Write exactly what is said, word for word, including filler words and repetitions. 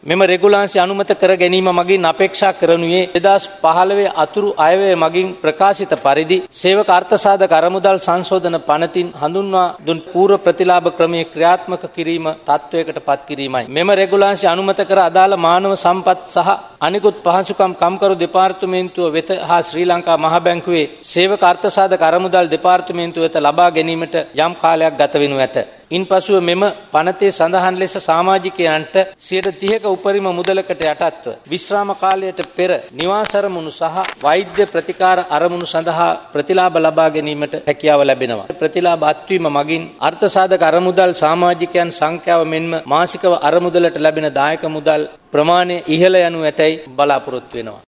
මෙම රෙගුලාන්සි අනුමත කර ගැනීම මගින් අපේක්ෂා කරනුයේ දෙදහස් පහළොව අතුරු අයවැය මගින් ප්‍රකාශිත පරිදි සේවක අර්ථසාධක අරමුදල් සංශෝධන පනතින් හඳුන්වා දුන් පූර්ව ප්‍රතිලාභ ක්‍රමයේ ක්‍රියාත්මක කිරීම තත්වයකට පත් කිරීමයි. මෙම රෙගුලාන්සි අනුමත කර අදාළ මානව සම්පත් සහ අනිකුත් පහසුකම් කම්කරු දෙපාර්තමේන්තුව වෙත හා ශ්‍රී ලංකා මහ බැංකුවේ සේවක අර්ථසාධක අරමුදල් දෙපාර්තමේන්තුව වෙත ලබා ගැනීමට යම් කාලයක් ගත වෙනු ඇත. ඉන්පසුව මෙම පනතේ සඳහන් ලෙස සමාජිකයන්ට සියයට තිහක උපරිම මුදලකට යටත්ව විශ්‍රාම කාලයට පෙර නිවාස අරමුණු සහ වෛද්‍ය ප්‍රතිකාර අරමුණු සඳහා ප්‍රතිලාභ ලබා ගැනීමට හැකියාව ලැබෙනවා. ප්‍රතිලාභ අත්වීම මගින් අර්ථසාධක අරමුදල් සමාජිකයන් සංඛ්‍යාව මෙන්ම මාසිකව අරමුදලට ලැබෙන දායක මුදල් ප්‍රමාණය ඉහළ යනු ඇතැයි බලාපොරොත්තු වෙනවා.